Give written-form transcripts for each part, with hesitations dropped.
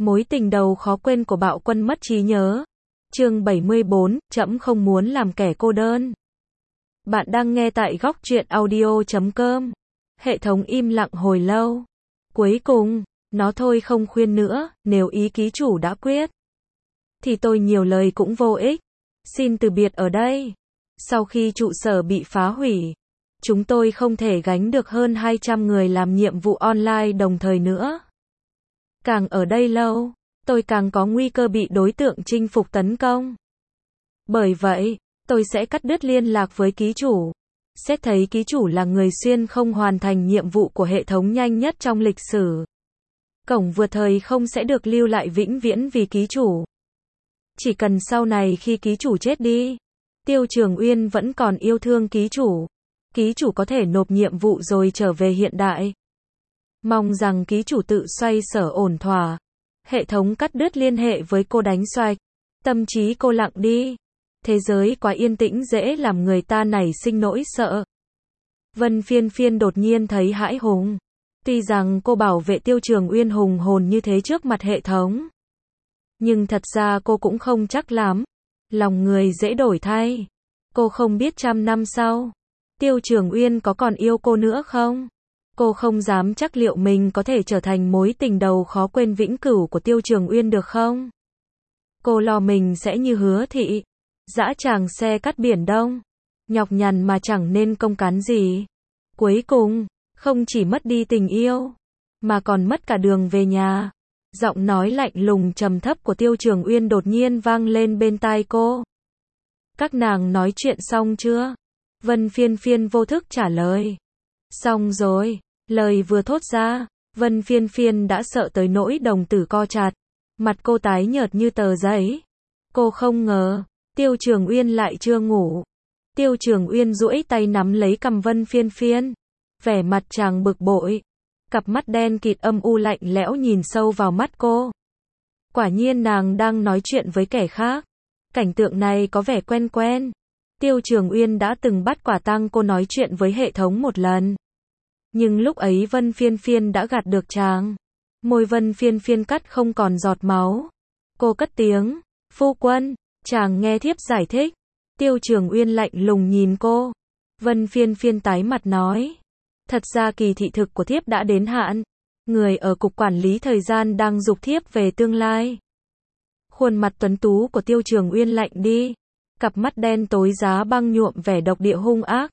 Mối tình đầu khó quên của Bạo Quân mất trí nhớ. Chương 74, trẫm không muốn làm kẻ cô đơn. Bạn đang nghe tại góc truyện audio.com. Hệ thống im lặng hồi lâu. Cuối cùng, nó thôi không khuyên nữa, nếu ý ký chủ đã quyết, thì tôi nhiều lời cũng vô ích. Xin từ biệt ở đây. Sau khi trụ sở bị phá hủy, chúng tôi không thể gánh được hơn 200 người làm nhiệm vụ online đồng thời nữa. Càng ở đây lâu, tôi càng có nguy cơ bị đối tượng chinh phục tấn công. Bởi vậy, tôi sẽ cắt đứt liên lạc với ký chủ. Xét thấy ký chủ là người xuyên không hoàn thành nhiệm vụ của hệ thống nhanh nhất trong lịch sử. Cổng vượt thời không sẽ được lưu lại vĩnh viễn vì ký chủ. Chỉ cần sau này khi ký chủ chết đi, Tiêu Trường Uyên vẫn còn yêu thương ký chủ có thể nộp nhiệm vụ rồi trở về hiện đại. Mong rằng ký chủ tự xoay sở ổn thỏa. Hệ thống cắt đứt liên hệ với cô đánh xoạch. Tâm trí cô lặng đi. Thế giới quá yên tĩnh dễ làm người ta nảy sinh nỗi sợ. Vân Phiên Phiên đột nhiên thấy hãi hùng. Tuy rằng cô bảo vệ Tiêu Trường Uyên hùng hồn như thế trước mặt hệ thống, nhưng thật ra cô cũng không chắc lắm. Lòng người dễ đổi thay. Cô không biết 100 năm sau, Tiêu Trường Uyên có còn yêu cô nữa không? Cô không dám chắc liệu mình có thể trở thành mối tình đầu khó quên vĩnh cửu của Tiêu Trường Uyên được không? Cô lo mình sẽ như Hứa Thị, dã tràng xe cắt biển Đông, nhọc nhằn mà chẳng nên công cán gì. Cuối cùng, không chỉ mất đi tình yêu, mà còn mất cả đường về nhà. Giọng nói lạnh lùng trầm thấp của Tiêu Trường Uyên đột nhiên vang lên bên tai cô. Các nàng nói chuyện xong chưa? Vân Phiên Phiên vô thức trả lời. Xong rồi. Lời vừa thốt ra, Vân Phiên Phiên đã sợ tới nỗi đồng tử co chặt. Mặt cô tái nhợt như tờ giấy. Cô không ngờ, Tiêu Trường Uyên lại chưa ngủ. Tiêu Trường Uyên duỗi tay nắm lấy cằm Vân Phiên Phiên. Vẻ mặt chàng bực bội. Cặp mắt đen kịt âm u lạnh lẽo nhìn sâu vào mắt cô. Quả nhiên nàng đang nói chuyện với kẻ khác. Cảnh tượng này có vẻ quen quen. Tiêu Trường Uyên đã từng bắt quả tang cô nói chuyện với hệ thống một lần. Nhưng lúc ấy Vân Phiên Phiên đã gạt được chàng. Môi Vân Phiên Phiên cắt không còn giọt máu. Cô cất tiếng, phu quân, chàng nghe thiếp giải thích. Tiêu Trường Uyên lạnh lùng nhìn cô. Vân Phiên Phiên tái mặt nói. Thật ra kỳ thị thực của thiếp đã đến hạn. Người ở cục quản lý thời gian đang giục thiếp về tương lai. Khuôn mặt tuấn tú của Tiêu Trường Uyên lạnh đi. Cặp mắt đen tối giá băng nhuộm vẻ độc địa hung ác.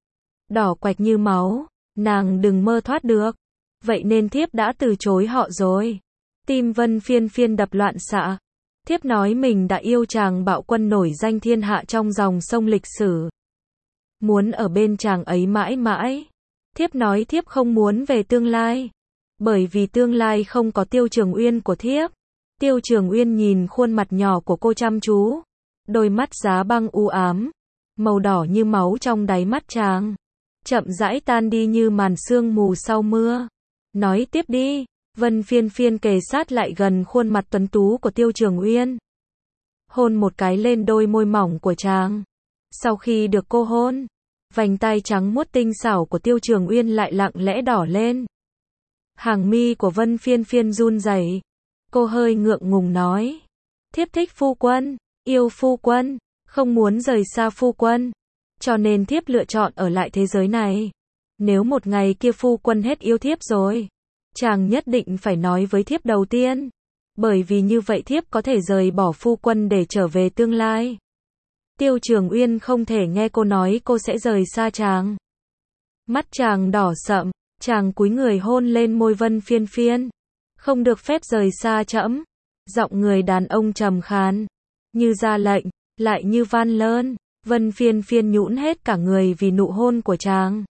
Đỏ quạch như máu. Nàng đừng mơ thoát được. Vậy nên thiếp đã từ chối họ rồi. Tim Vân Phiên Phiên đập loạn xạ. Thiếp nói mình đã yêu chàng Bạo Quân nổi danh thiên hạ trong dòng sông lịch sử. Muốn ở bên chàng ấy mãi mãi. Thiếp nói thiếp không muốn về tương lai. Bởi vì tương lai không có Tiêu Trường Uyên của thiếp. Tiêu Trường Uyên nhìn khuôn mặt nhỏ của cô chăm chú. Đôi mắt giá băng u ám. Màu đỏ như máu trong đáy mắt chàng. Chậm rãi tan đi như màn sương mù sau mưa. Nói tiếp đi. Vân Phiên Phiên kề sát lại gần khuôn mặt tuấn tú của Tiêu Trường Uyên. Hôn một cái lên đôi môi mỏng của chàng. Sau khi được cô hôn, vành tai trắng muốt tinh xảo của Tiêu Trường Uyên lại lặng lẽ đỏ lên. Hàng mi của Vân Phiên Phiên run rẩy. Cô hơi ngượng ngùng nói. Thiếp thích phu quân, yêu phu quân, không muốn rời xa phu quân. Cho nên thiếp lựa chọn ở lại thế giới này. Nếu một ngày kia phu quân hết yêu thiếp rồi, chàng nhất định phải nói với thiếp đầu tiên. Bởi vì như vậy thiếp có thể rời bỏ phu quân để trở về tương lai. Tiêu Trường Uyên không thể nghe cô nói cô sẽ rời xa chàng. Mắt chàng đỏ sậm, chàng cúi người hôn lên môi Vân Phiên Phiên. Không được phép rời xa trẫm. Giọng người đàn ông trầm khàn, như ra lệnh, lại như van lơn. Vân Phiên Phiên nhũn hết cả người vì nụ hôn của chàng.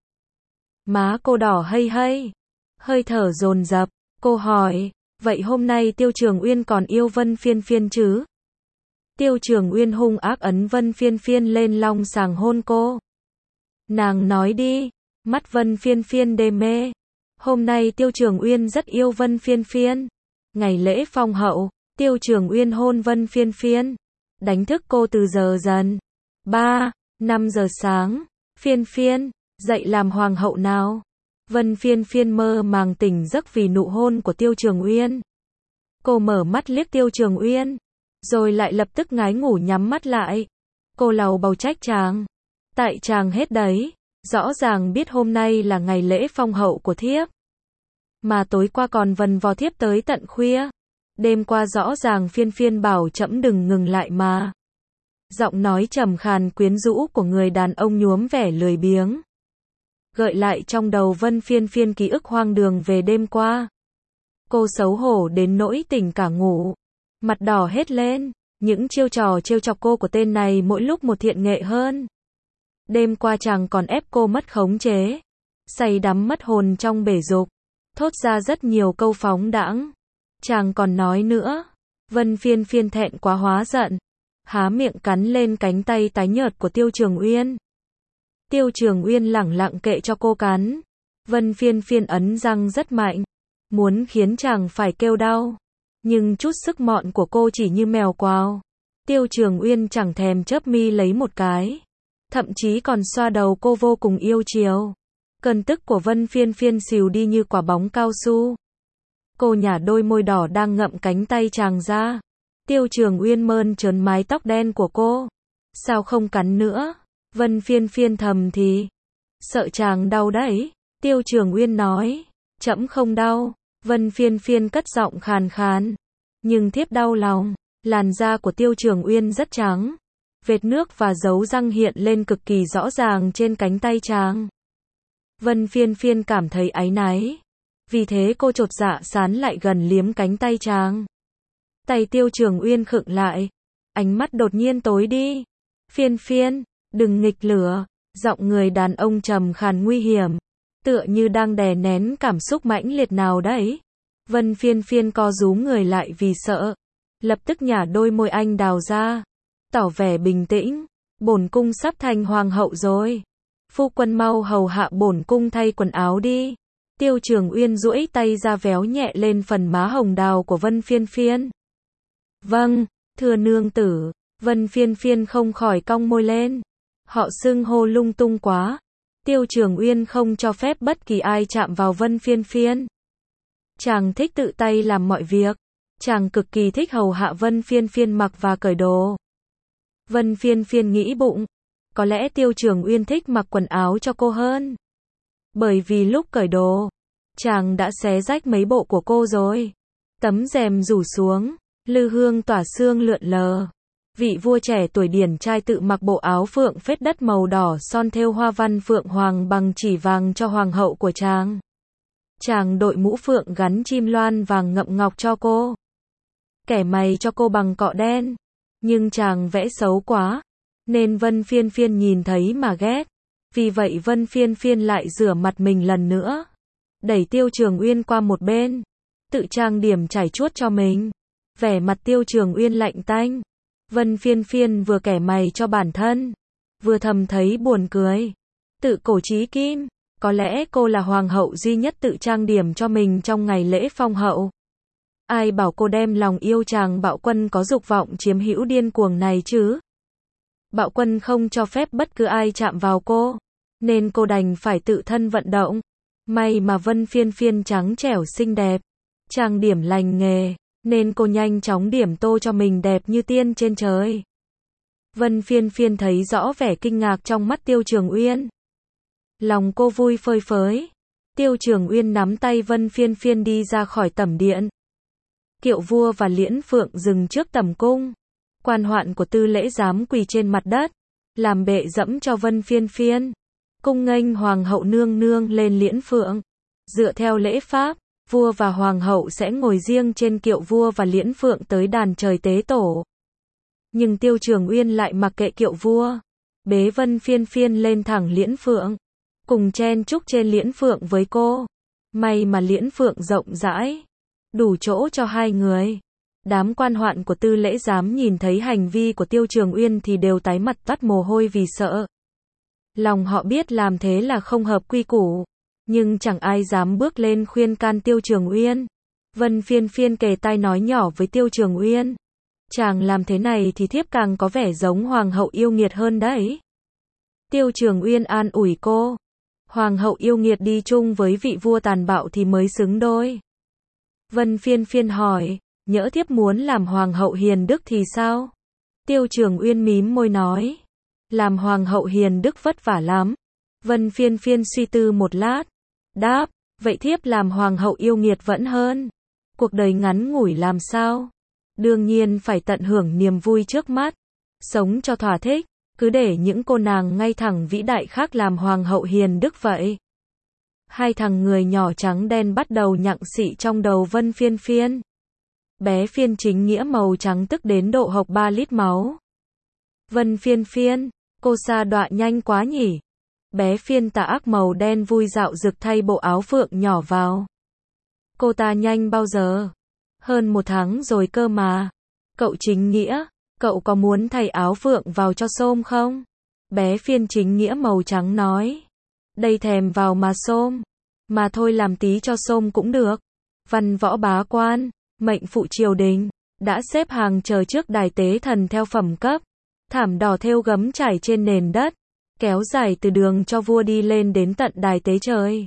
Má cô đỏ hây hây, hơi thở dồn dập. Cô hỏi, vậy hôm nay Tiêu Trường Uyên còn yêu Vân Phiên Phiên chứ? Tiêu Trường Uyên hung ác ấn Vân Phiên Phiên lên long sàng hôn cô. Nàng nói đi. Mắt Vân Phiên Phiên đê mê. Hôm nay Tiêu Trường Uyên rất yêu Vân Phiên Phiên. Ngày lễ phong hậu, Tiêu Trường Uyên hôn Vân Phiên Phiên, đánh thức cô từ giờ dần. 5 giờ sáng. Phiên Phiên, dậy làm hoàng hậu nào. Vân Phiên Phiên mơ màng tỉnh giấc vì nụ hôn của Tiêu Trường Uyên. Cô mở mắt liếc Tiêu Trường Uyên, rồi lại lập tức ngái ngủ nhắm mắt lại. Cô lầu bầu trách chàng. Tại chàng hết đấy, rõ ràng biết hôm nay là ngày lễ phong hậu của thiếp. Mà tối qua còn vần vò thiếp tới tận khuya. Đêm qua rõ ràng phiên phiên bảo trẫm đừng ngừng lại mà. Giọng nói trầm khàn quyến rũ của người đàn ông nhuốm vẻ lười biếng. Gợi lại trong đầu Vân Phiên Phiên ký ức hoang đường về đêm qua. Cô xấu hổ đến nỗi tỉnh cả ngủ. Mặt đỏ hết lên, những chiêu trò trêu chọc cô của tên này mỗi lúc một thiện nghệ hơn. Đêm qua chàng còn ép cô mất khống chế. Say đắm mất hồn trong bể dục. Thốt ra rất nhiều câu phóng đãng. Chàng còn nói nữa. Vân Phiên Phiên thẹn quá hóa giận. Há miệng cắn lên cánh tay tái nhợt của Tiêu Trường Uyên. Tiêu Trường Uyên lẳng lặng kệ cho cô cắn. Vân Phiên Phiên ấn răng rất mạnh. Muốn khiến chàng phải kêu đau. Nhưng chút sức mọn của cô chỉ như mèo quào. Tiêu Trường Uyên chẳng thèm chớp mi lấy một cái. Thậm chí còn xoa đầu cô vô cùng yêu chiều. Cơn tức của Vân Phiên Phiên xìu đi như quả bóng cao su. Cô nhả đôi môi đỏ đang ngậm cánh tay chàng ra. Tiêu Trường Uyên mơn trớn mái tóc đen của cô. Sao không cắn nữa? Vân Phiên Phiên thầm thì. Sợ chàng đau đấy. Tiêu Trường Uyên nói. Trẫm không đau. Vân Phiên Phiên cất giọng khàn khàn. Nhưng thiếp đau lòng. Làn da của Tiêu Trường Uyên rất trắng. Vệt nước và dấu răng hiện lên cực kỳ rõ ràng trên cánh tay chàng. Vân Phiên Phiên cảm thấy áy náy. Vì thế cô chột dạ sán lại gần liếm cánh tay chàng. Tay Tiêu Trường Uyên khựng lại. Ánh mắt đột nhiên tối đi. Phiên Phiên, đừng nghịch lửa. Giọng người đàn ông trầm khàn nguy hiểm. Tựa như đang đè nén cảm xúc mãnh liệt nào đấy. Vân Phiên Phiên co rúm người lại vì sợ. Lập tức nhả đôi môi anh đào ra. Tỏ vẻ bình tĩnh. Bổn cung sắp thành hoàng hậu rồi. Phu quân mau hầu hạ bổn cung thay quần áo đi. Tiêu Trường Uyên duỗi tay ra véo nhẹ lên phần má hồng đào của Vân Phiên Phiên. Vâng, thưa nương tử. Vân Phiên Phiên không khỏi cong môi lên. Họ xưng hô lung tung quá. Tiêu Trường Uyên không cho phép bất kỳ ai chạm vào Vân Phiên Phiên. Chàng thích tự tay làm mọi việc. Chàng cực kỳ thích hầu hạ Vân Phiên Phiên mặc và cởi đồ. Vân Phiên Phiên nghĩ bụng. Có lẽ Tiêu Trường Uyên thích mặc quần áo cho cô hơn. Bởi vì lúc cởi đồ, chàng đã xé rách mấy bộ của cô rồi. Tấm rèm rủ xuống, lư hương tỏa sương lượn lờ. Vị vua trẻ tuổi điển trai tự mặc bộ áo phượng phết đất màu đỏ son thêu hoa văn phượng hoàng bằng chỉ vàng cho hoàng hậu của chàng. Chàng đội mũ phượng gắn chim loan vàng ngậm ngọc cho cô. Kẻ mày cho cô bằng cọ đen. Nhưng chàng vẽ xấu quá. Nên Vân Phiên Phiên nhìn thấy mà ghét. Vì vậy Vân Phiên Phiên lại rửa mặt mình lần nữa. Đẩy Tiêu Trường Uyên qua một bên. Tự trang điểm chải chuốt cho mình. Vẻ mặt Tiêu Trường Uyên lạnh tanh. Vân Phiên Phiên vừa kẻ mày cho bản thân. Vừa thầm thấy buồn cười. Tự cổ chí kim. Có lẽ cô là hoàng hậu duy nhất tự trang điểm cho mình trong ngày lễ phong hậu. Ai bảo cô đem lòng yêu chàng Bạo Quân có dục vọng chiếm hữu điên cuồng này chứ? Bạo Quân không cho phép bất cứ ai chạm vào cô. Nên cô đành phải tự thân vận động. May mà Vân Phiên Phiên trắng trẻo xinh đẹp. Trang điểm lành nghề. Nên cô nhanh chóng điểm tô cho mình đẹp như tiên trên trời. Vân Phiên Phiên thấy rõ vẻ kinh ngạc trong mắt Tiêu Trường Uyên. Lòng cô vui phơi phới. Tiêu Trường Uyên nắm tay Vân Phiên Phiên đi ra khỏi tẩm điện. Kiệu vua và liễn phượng dừng trước tẩm cung. Quan hoạn của tư lễ giám quỳ trên mặt đất. Làm bệ dẫm cho Vân Phiên Phiên. Cung nghênh hoàng hậu nương nương lên liễn phượng. Dựa theo lễ pháp, vua và hoàng hậu sẽ ngồi riêng trên kiệu vua và liễn phượng tới đàn trời tế tổ. Nhưng Tiêu Trường Uyên lại mặc kệ kiệu vua. Bế Vân Phiên Phiên lên thẳng liễn phượng. Cùng chen chúc trên liễn phượng với cô. May mà liễn phượng rộng rãi. Đủ chỗ cho hai người. Đám quan hoạn của tư lễ giám nhìn thấy hành vi của Tiêu Trường Uyên thì đều tái mặt toát mồ hôi vì sợ. Lòng họ biết làm thế là không hợp quy củ. Nhưng chẳng ai dám bước lên khuyên can Tiêu Trường Uyên. Vân Phiên Phiên kề tai nói nhỏ với Tiêu Trường Uyên. Chàng làm thế này thì thiếp càng có vẻ giống hoàng hậu yêu nghiệt hơn đấy. Tiêu Trường Uyên an ủi cô. Hoàng hậu yêu nghiệt đi chung với vị vua tàn bạo thì mới xứng đôi. Vân Phiên Phiên hỏi. nhỡ thiếp muốn làm hoàng hậu hiền đức thì sao? Tiêu Trường Uyên mím môi nói. Làm hoàng hậu hiền đức vất vả lắm. Vân Phiên Phiên suy tư một lát. Đáp, vậy thiếp làm hoàng hậu yêu nghiệt vẫn hơn. Cuộc đời ngắn ngủi làm sao? Đương nhiên phải tận hưởng niềm vui trước mắt. Sống cho thỏa thích, cứ để những cô nàng ngay thẳng vĩ đại khác làm hoàng hậu hiền đức vậy. Hai thằng người nhỏ trắng đen bắt đầu nhặng xị trong đầu Vân Phiên Phiên. Bé Phiên chính nghĩa màu trắng tức đến độ hộc 3 lít máu. Vân Phiên Phiên, cô sa đọa nhanh quá nhỉ. Bé Phiên tà ác màu đen vui dạo rực thay bộ áo phượng nhỏ vào. Cô ta nhanh bao giờ? Hơn 1 tháng rồi cơ mà. Cậu chính nghĩa, cậu có muốn thay áo phượng vào cho xôm không? Bé Phiên chính nghĩa màu trắng nói. Đây thèm vào mà xôm. Mà thôi làm tí cho xôm cũng được. Văn võ bá quan, mệnh phụ triều đình, đã xếp hàng chờ trước đài tế thần theo phẩm cấp. Thảm đỏ thêu gấm trải trên nền đất, kéo dài từ đường cho vua đi lên đến tận đài tế trời.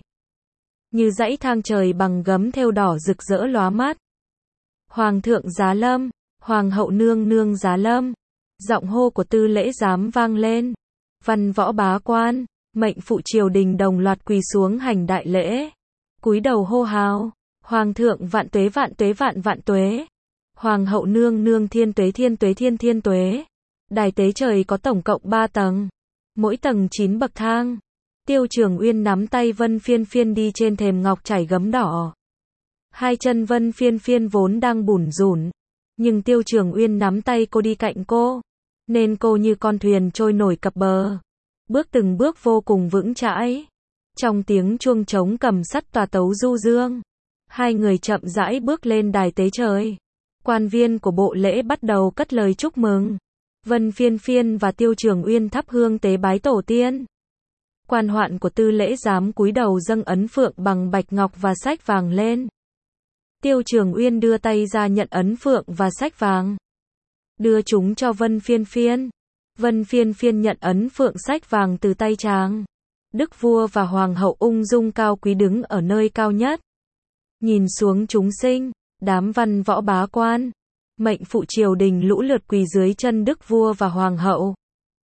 Như dãy thang trời bằng gấm thêu đỏ rực rỡ lóa mắt. Hoàng thượng giá lâm, hoàng hậu nương nương giá lâm. Giọng hô của tư lễ giám vang lên. Văn võ bá quan, mệnh phụ triều đình đồng loạt quỳ xuống hành đại lễ. Cúi đầu hô hào, hoàng thượng vạn tuế vạn tuế vạn vạn tuế. Hoàng hậu nương nương thiên tuế thiên tuế thiên thiên tuế. Đài tế trời có tổng cộng 3 tầng, mỗi tầng 9 bậc thang. Tiêu Trường Uyên nắm tay Vân Phiên Phiên đi trên thềm ngọc trải gấm đỏ. Hai chân Vân Phiên Phiên vốn đang bủn rủn, nhưng Tiêu Trường Uyên nắm tay cô đi cạnh cô, nên cô như con thuyền trôi nổi cập bờ, bước từng bước vô cùng vững chãi. Trong tiếng chuông trống cầm sắt tòa tấu du dương, hai người chậm rãi bước lên đài tế trời. Quan viên của bộ lễ bắt đầu cất lời chúc mừng. Vân Phiên Phiên và Tiêu Trường Uyên thắp hương tế bái tổ tiên. Quan hoạn của tư lễ giám cúi đầu dâng ấn phượng bằng bạch ngọc và sách vàng lên. Tiêu Trường Uyên đưa tay ra nhận ấn phượng và sách vàng, đưa chúng cho Vân Phiên Phiên. Vân Phiên Phiên nhận ấn phượng sách vàng từ tay chàng. Đức vua và hoàng hậu ung dung cao quý đứng ở nơi cao nhất, nhìn xuống chúng sinh, đám văn võ bá quan, mệnh phụ triều đình lũ lượt quỳ dưới chân đức vua và hoàng hậu,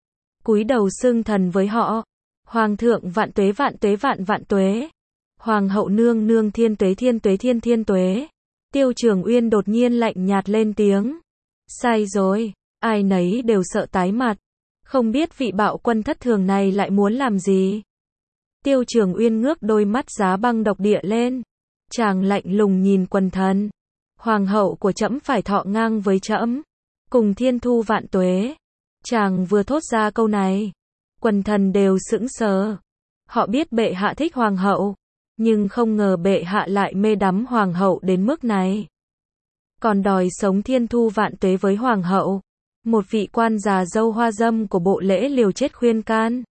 cúi đầu xưng thần với họ. Hoàng thượng vạn tuế vạn tuế vạn vạn tuế. Hoàng hậu nương nương thiên tuế thiên tuế thiên thiên tuế. Tiêu Trường Uyên đột nhiên lạnh nhạt lên tiếng. Sai rồi, ai nấy đều sợ tái mặt. Không biết vị bạo quân thất thường này lại muốn làm gì. Tiêu Trường Uyên ngước đôi mắt giá băng độc địa lên. Chàng lạnh lùng nhìn quần thần. Hoàng hậu của trẫm phải thọ ngang với trẫm, cùng thiên thu vạn tuế. Chàng vừa thốt ra câu này, quần thần đều sững sờ. Họ biết bệ hạ thích hoàng hậu, nhưng không ngờ bệ hạ lại mê đắm hoàng hậu đến mức này. Còn đòi sống thiên thu vạn tuế với hoàng hậu. Một vị quan già dâu hoa dâm của bộ lễ liều chết khuyên can.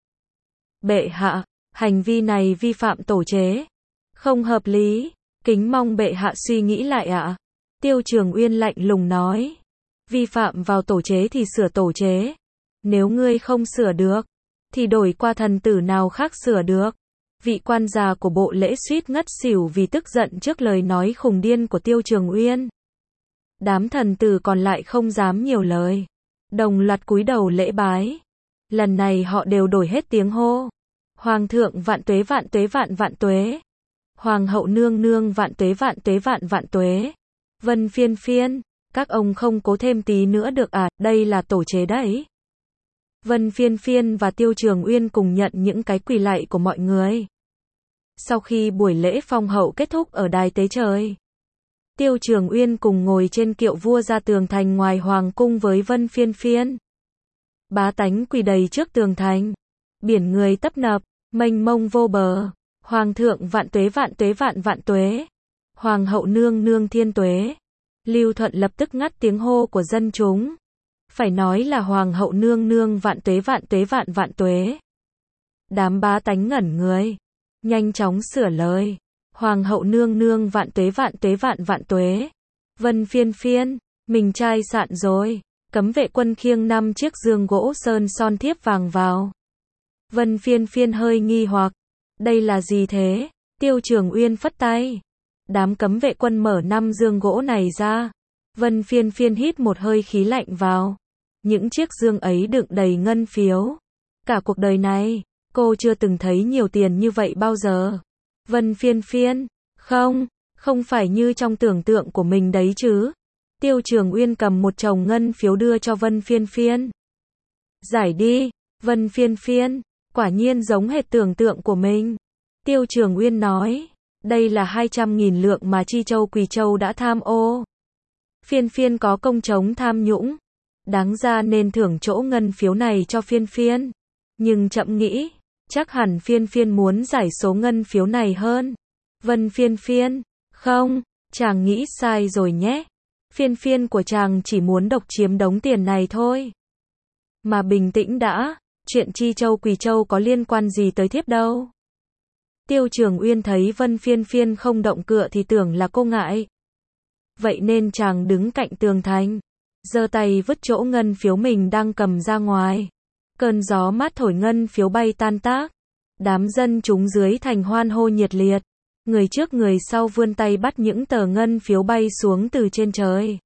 Bệ hạ, hành vi này vi phạm tổ chế, không hợp lý, kính mong bệ hạ suy nghĩ lại ạ. Tiêu Trường Uyên lạnh lùng nói. Vi phạm vào tổ chế thì sửa tổ chế. Nếu ngươi không sửa được, thì đổi qua thần tử nào khác sửa được. Vị quan già của bộ lễ suýt ngất xỉu vì tức giận trước lời nói khùng điên của Tiêu Trường Uyên. Đám thần tử còn lại không dám nhiều lời, đồng loạt cúi đầu lễ bái. Lần này họ đều đổi hết tiếng hô. Hoàng thượng vạn tuế vạn tuế vạn vạn tuế. Hoàng hậu nương nương vạn tuế vạn tuế vạn vạn tuế. Vân Phiên Phiên, các ông không cố thêm tí nữa được à, đây là tổ chế đấy. Vân Phiên Phiên và Tiêu Trường Uyên cùng nhận những cái quỳ lạy của mọi người. Sau khi buổi lễ phong hậu kết thúc ở đài tế trời, Tiêu Trường Uyên cùng ngồi trên kiệu vua ra tường thành ngoài hoàng cung với Vân Phiên Phiên. Bá tánh quỳ đầy trước tường thành, biển người tấp nập, mênh mông vô bờ. Hoàng thượng vạn tuế vạn tuế vạn vạn tuế. Hoàng hậu nương nương thiên tuế. Lưu Thuận lập tức ngắt tiếng hô của dân chúng. Phải nói là hoàng hậu nương nương vạn tuế vạn tuế vạn vạn tuế. Đám bá tánh ngẩn người, nhanh chóng sửa lời. Hoàng hậu nương nương vạn tuế vạn tuế vạn vạn tuế. Vân Phiên Phiên, mình trai sạn rồi. Cấm vệ quân khiêng 5 chiếc giường gỗ sơn son thiếp vàng vào. Vân Phiên Phiên hơi nghi hoặc. Đây là gì thế? Tiêu Trường Uyên phất tay. Đám cấm vệ quân mở 5 giường gỗ này ra. Vân Phiên Phiên hít một hơi khí lạnh vào. Những chiếc dương ấy đựng đầy ngân phiếu. Cả cuộc đời này, cô chưa từng thấy nhiều tiền như vậy bao giờ. Vân Phiên Phiên, không phải như trong tưởng tượng của mình đấy chứ. Tiêu Trường Uyên cầm một chồng ngân phiếu đưa cho Vân Phiên Phiên. Giải đi, Vân Phiên Phiên, quả nhiên giống hệt tưởng tượng của mình. Tiêu Trường Uyên nói, đây là 200.000 lượng mà Chi Châu Quỳ Châu đã tham ô. Phiên Phiên có công chống tham nhũng. Đáng ra nên thưởng chỗ ngân phiếu này cho Phiên Phiên. Nhưng chậm nghĩ, chắc hẳn Phiên Phiên muốn giải số ngân phiếu này hơn. Vân Phiên Phiên, không, chàng nghĩ sai rồi nhé. Phiên Phiên của chàng chỉ muốn độc chiếm đống tiền này thôi. Mà bình tĩnh đã, chuyện Chi Châu Quỳ Châu có liên quan gì tới thiếp đâu. Tiêu Trường Uyên thấy Vân Phiên Phiên không động cựa thì tưởng là cô ngại. Vậy nên chàng đứng cạnh tường thành, giơ tay vứt chỗ ngân phiếu mình đang cầm ra ngoài. Cơn gió mát thổi ngân phiếu bay tan tác. Đám dân chúng dưới thành hoan hô nhiệt liệt. Người trước người sau vươn tay bắt những tờ ngân phiếu bay xuống từ trên trời.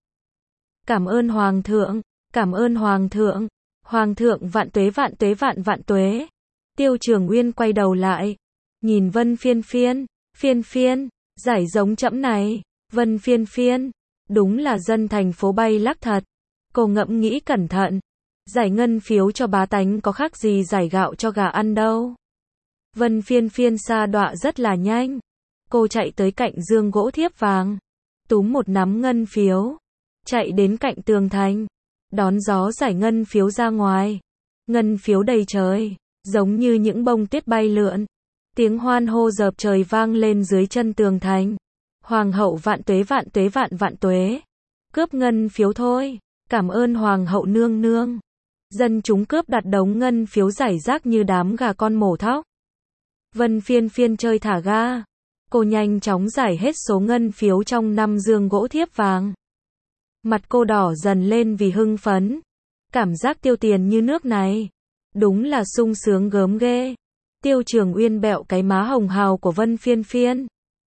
Cảm ơn Hoàng thượng, cảm ơn Hoàng thượng. Hoàng thượng vạn tuế vạn tuế vạn vạn tuế. Tiêu Trường Uyên quay đầu lại, nhìn Vân Phiên Phiên, Phiên Phiên, giải giống trẫm này. Vân Phiên Phiên, đúng là dân thành phố bay lắc thật. Cô ngẫm nghĩ cẩn thận, giải ngân phiếu cho bá tánh có khác gì giải gạo cho gà ăn đâu. Vân Phiên Phiên sa đọa rất là nhanh. Cô chạy tới cạnh giường gỗ thiếp vàng, túm một nắm ngân phiếu, chạy đến cạnh tường thành, đón gió giải ngân phiếu ra ngoài. Ngân phiếu đầy trời, giống như những bông tuyết bay lượn. Tiếng hoan hô dợp trời vang lên dưới chân tường thành. Hoàng hậu vạn tuế vạn tuế vạn vạn tuế. Cướp ngân phiếu thôi, cảm ơn Hoàng hậu nương nương. Dân chúng cướp đặt đống ngân phiếu rải rác như đám gà con mổ thóc. Vân Phiên Phiên chơi thả ga. Cô nhanh chóng giải hết số ngân phiếu trong 5 giường gỗ thiếp vàng. Mặt cô đỏ dần lên vì hưng phấn. Cảm giác tiêu tiền như nước này, đúng là sung sướng gớm ghê. Tiêu Trường Uyên bẹo cái má hồng hào của Vân Phiên Phiên.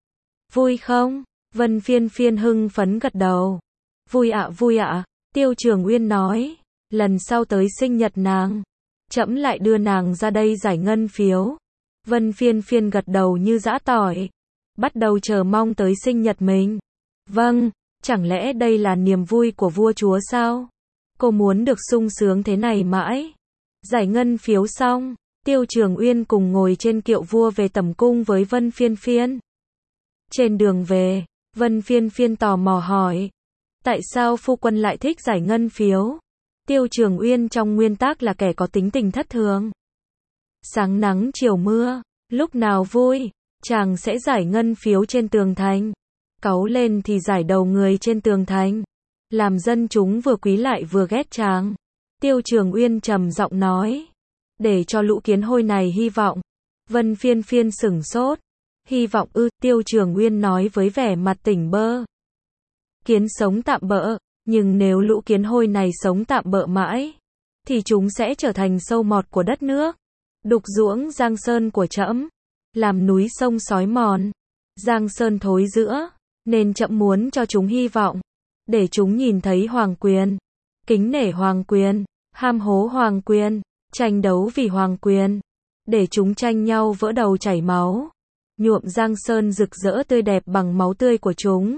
Vui không? Vân Phiên Phiên hưng phấn gật đầu. Vui ạ, vui ạ. Tiêu Trường Uyên nói, lần sau tới sinh nhật nàng, trẫm lại đưa nàng ra đây giải ngân phiếu. Vân Phiên Phiên gật đầu như giã tỏi, bắt đầu chờ mong tới sinh nhật mình. Vâng, chẳng lẽ đây là niềm vui của vua chúa sao? Cô muốn được sung sướng thế này mãi. Giải ngân phiếu xong, Tiêu Trường Uyên cùng ngồi trên kiệu vua về tẩm cung với Vân Phiên Phiên. Trên đường về, Vân Phiên Phiên tò mò hỏi, tại sao phu quân lại thích giải ngân phiếu? Tiêu Trường Uyên trong nguyên tắc là kẻ có tính tình thất thường. Sáng nắng chiều mưa, lúc nào vui, chàng sẽ giải ngân phiếu trên tường thành. Cáu lên thì giải đầu người trên tường thành. Làm dân chúng vừa quý lại vừa ghét chàng. Tiêu Trường Uyên trầm giọng nói, để cho lũ kiến hôi này hy vọng. Vân Phiên Phiên sửng sốt. Hy vọng ư? Tiêu Trường Uyên nói với vẻ mặt tỉnh bơ. Kiến sống tạm bợ, nhưng nếu lũ kiến hôi này sống tạm bợ mãi, thì chúng sẽ trở thành sâu mọt của đất nước, đục ruỗng giang sơn của trẫm, làm núi sông xói mòn, giang sơn thối rữa, nên trẫm muốn cho chúng hy vọng, để chúng nhìn thấy hoàng quyền, kính nể hoàng quyền, ham hố hoàng quyền, tranh đấu vì hoàng quyền, để chúng tranh nhau vỡ đầu chảy máu, nhuộm giang sơn rực rỡ tươi đẹp bằng máu tươi của chúng.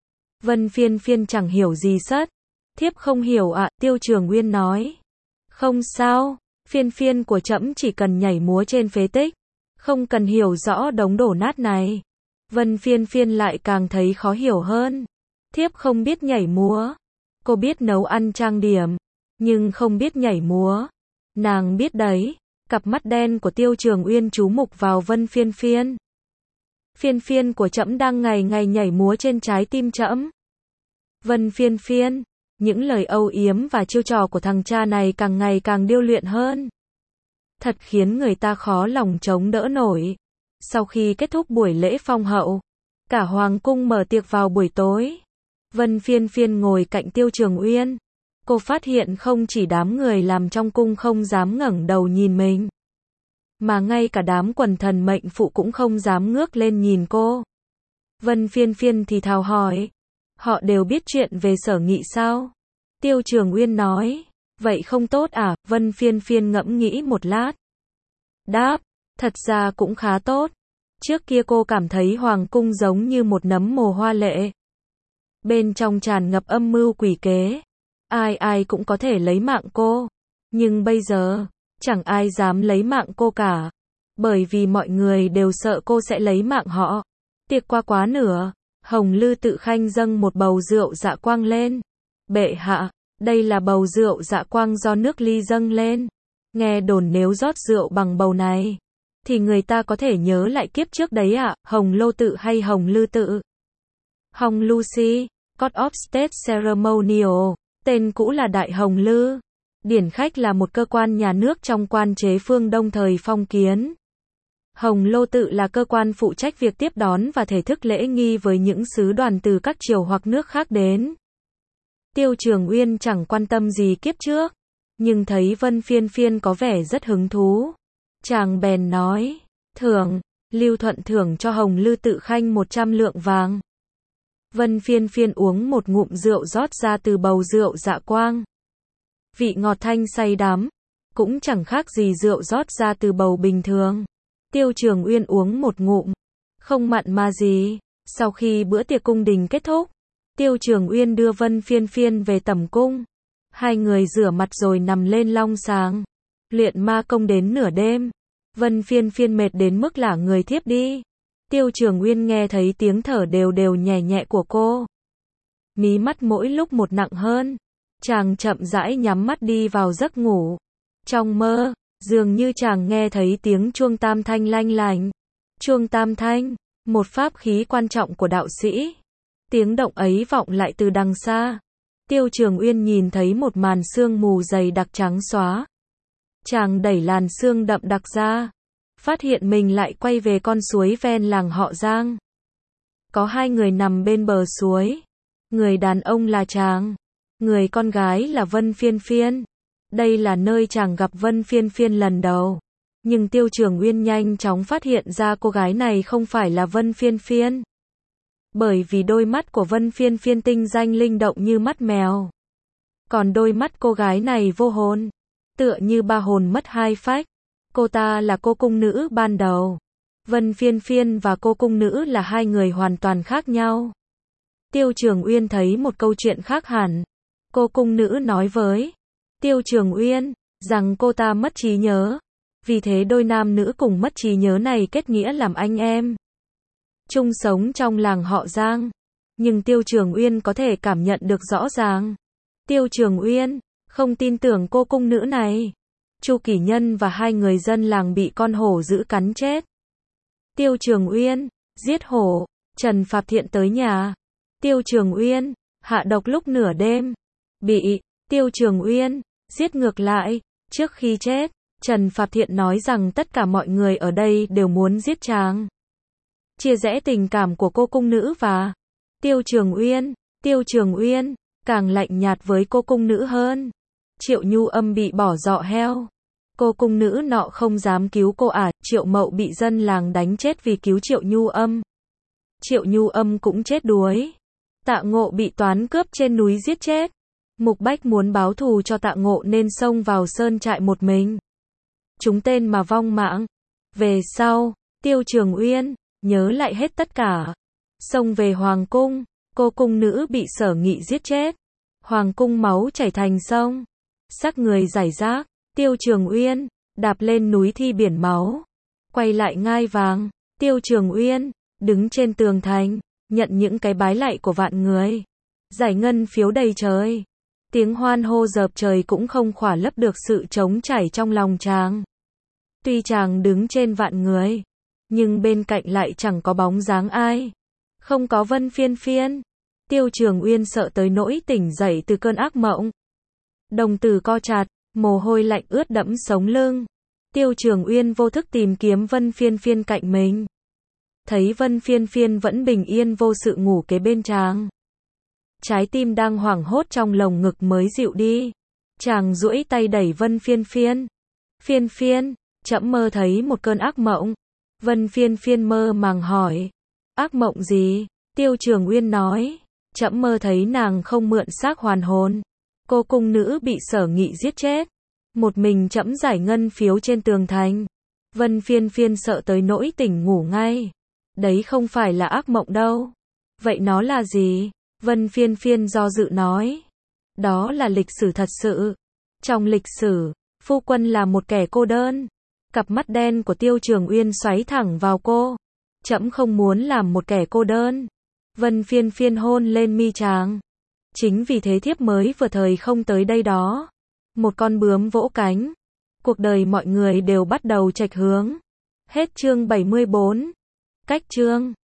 Vân Phiên Phiên chẳng hiểu gì sất. Thiếp không hiểu ạ, Tiêu Trường Uyên nói. Không sao, Phiên Phiên của trẫm chỉ cần nhảy múa trên phế tích, không cần hiểu rõ đống đổ nát này. Vân Phiên Phiên lại càng thấy khó hiểu hơn. Thiếp không biết nhảy múa. Cô biết nấu ăn trang điểm, nhưng không biết nhảy múa. Nàng biết đấy. Cặp mắt đen của Tiêu Trường Uyên chú mục vào Vân Phiên Phiên. Phiên Phiên của trẫm đang ngày ngày nhảy múa trên trái tim trẫm. Vân Phiên Phiên, những lời âu yếm và chiêu trò của thằng cha này càng ngày càng điêu luyện hơn. Thật khiến người ta khó lòng chống đỡ nổi. Sau khi kết thúc buổi lễ phong hậu, cả hoàng cung mở tiệc vào buổi tối. Vân Phiên Phiên ngồi cạnh Tiêu Trường Uyên. Cô phát hiện không chỉ đám người làm trong cung không dám ngẩng đầu nhìn mình, mà ngay cả đám quần thần mệnh phụ cũng không dám ngước lên nhìn cô. Vân Phiên Phiên thì thào hỏi, Họ đều biết chuyện về Sở Nghị sao? Tiêu Trường Uyên nói. Vậy không tốt à? Vân Phiên Phiên ngẫm nghĩ một lát. Đáp. Thật ra cũng khá tốt. Trước kia cô cảm thấy hoàng cung giống như một nấm mồ hoa lệ. Bên trong tràn ngập âm mưu quỷ kế. Ai ai cũng có thể lấy mạng cô. Nhưng bây giờ, chẳng ai dám lấy mạng cô cả. Bởi vì mọi người đều sợ cô sẽ lấy mạng họ. Tiệc qua quá nửa, Hồng Lư Tự Khanh dâng một bầu rượu dạ quang lên. Bệ hạ, đây là bầu rượu dạ quang do nước Ly dâng lên. Nghe đồn nếu rót rượu bằng bầu này, thì người ta có thể nhớ lại kiếp trước đấy ạ. Hồng Lô Tự hay Hồng Lư Tự? Hồng Lucy, Court of State Ceremonial, tên cũ là Đại Hồng Lư. Điển khách là một cơ quan nhà nước trong quan chế phương Đông thời phong kiến. Hồng Lô Tự là cơ quan phụ trách việc tiếp đón và thể thức lễ nghi với những sứ đoàn từ các triều hoặc nước khác đến. Tiêu Trường Uyên chẳng quan tâm gì kiếp trước, nhưng thấy Vân Phiên Phiên có vẻ rất hứng thú. Chàng bèn nói, thưởng, Lưu Thuận thưởng cho Hồng Lư Tự Khanh 100 lượng vàng. Vân Phiên Phiên uống một ngụm rượu rót ra từ bầu rượu dạ quang. Vị ngọt thanh say đắm, cũng chẳng khác gì rượu rót ra từ bầu bình thường. Tiêu Trường Uyên uống một ngụm, không mặn mà gì. Sau khi bữa tiệc cung đình kết thúc, Tiêu Trường Uyên đưa Vân Phiên Phiên về tẩm cung. Hai người rửa mặt rồi nằm lên long sàng. Luyện ma công đến nửa đêm. Vân Phiên Phiên mệt đến mức lả người thiếp đi. Tiêu Trường Uyên nghe thấy tiếng thở đều đều nhẹ nhẹ của cô. Mí mắt mỗi lúc một nặng hơn. Chàng chậm rãi nhắm mắt đi vào giấc ngủ. Trong mơ, dường như chàng nghe thấy tiếng chuông tam thanh lanh lành. Chuông tam thanh, một pháp khí quan trọng của đạo sĩ. Tiếng động ấy vọng lại từ đằng xa. Tiêu Trường Uyên nhìn thấy một màn sương mù dày đặc trắng xóa. Chàng đẩy làn sương đậm đặc ra, phát hiện mình lại quay về con suối ven làng họ Giang. Có hai người nằm bên bờ suối. Người đàn ông là chàng, người con gái là Vân Phiên Phiên. Đây là nơi chàng gặp Vân Phiên Phiên lần đầu. Nhưng Tiêu Trường Uyên nhanh chóng phát hiện ra cô gái này không phải là Vân Phiên Phiên. Bởi vì đôi mắt của Vân Phiên Phiên tinh danh linh động như mắt mèo. Còn đôi mắt cô gái này vô hồn, tựa như ba hồn mất hai phách. Cô ta là cô cung nữ ban đầu. Vân Phiên Phiên và cô cung nữ là hai người hoàn toàn khác nhau. Tiêu Trường Uyên thấy một câu chuyện khác hẳn. Cô cung nữ nói với Tiêu Trường Uyên rằng cô ta mất trí nhớ. Vì thế đôi nam nữ cùng mất trí nhớ này kết nghĩa làm anh em, chung sống trong làng họ Giang. Nhưng Tiêu Trường Uyên có thể cảm nhận được rõ ràng. Tiêu Trường Uyên không tin tưởng cô cung nữ này. Chu Kỷ Nhân và hai người dân làng bị con hổ dữ cắn chết. Tiêu Trường Uyên giết hổ. Trần Phạp Thiện tới nhà Tiêu Trường Uyên hạ độc lúc nửa đêm, bị Tiêu Trường Uyên giết ngược lại. Trước khi chết, Trần Phạp Thiện nói rằng tất cả mọi người ở đây đều muốn giết chàng, chia rẽ tình cảm của cô cung nữ và Tiêu Trường Uyên. Tiêu Trường Uyên càng lạnh nhạt với cô cung nữ hơn. Triệu Nhu Âm bị bỏ giọ heo. Cô cung nữ nọ không dám cứu cô à. Triệu Mậu bị dân làng đánh chết vì cứu Triệu Nhu Âm. Triệu Nhu Âm cũng chết đuối. Tạ Ngộ bị toán cướp trên núi giết chết. Mục Bách muốn báo thù cho Tạ Ngộ nên xông vào sơn trại một mình. Chúng tên mà vong mạng. Về sau, Tiêu Trường Uyên nhớ lại hết tất cả. Xông về hoàng cung, cô cung nữ bị Sở Nghị giết chết. Hoàng cung máu chảy thành sông, xác người rải rác. Tiêu Trường Uyên đạp lên núi thi biển máu, quay lại ngai vàng. Tiêu Trường Uyên đứng trên tường thành, nhận những cái bái lạy của vạn người. Giải ngân phiếu đầy trời. Tiếng hoan hô dợp trời cũng không khỏa lấp được sự trống trải trong lòng chàng. Tuy chàng đứng trên vạn người, nhưng bên cạnh lại chẳng có bóng dáng ai. Không có Vân Phiên Phiên. Tiêu Trường Uyên sợ tới nỗi tỉnh dậy từ cơn ác mộng. Đồng tử co chặt, mồ hôi lạnh ướt đẫm sống lưng. Tiêu Trường Uyên vô thức tìm kiếm Vân Phiên Phiên cạnh mình. Thấy Vân Phiên Phiên vẫn bình yên vô sự ngủ kế bên chàng. Trái tim đang hoảng hốt trong lồng ngực mới dịu đi. Chàng duỗi tay đẩy Vân Phiên Phiên. Phiên Phiên, trẫm mơ thấy một cơn ác mộng. Vân Phiên Phiên mơ màng hỏi. Ác mộng gì? Tiêu Trường Uyên nói. Trẫm mơ thấy nàng không mượn xác hoàn hồn. Cô cung nữ bị Sở Nghị giết chết. Một mình trẫm giải ngân phiếu trên tường thành. Vân Phiên Phiên sợ tới nỗi tỉnh ngủ ngay. Đấy không phải là ác mộng đâu. Vậy nó là gì? Vân Phiên Phiên do dự nói. Đó là lịch sử thật sự. Trong lịch sử, phu quân là một kẻ cô đơn. Cặp mắt đen của Tiêu Trường Uyên xoáy thẳng vào cô. Trẫm không muốn làm một kẻ cô đơn. Vân Phiên Phiên hôn lên mi chàng. Chính vì thế thiếp mới vừa thời không tới đây đó. Một con bướm vỗ cánh. Cuộc đời mọi người đều bắt đầu chệch hướng. Hết chương 74. Cách chương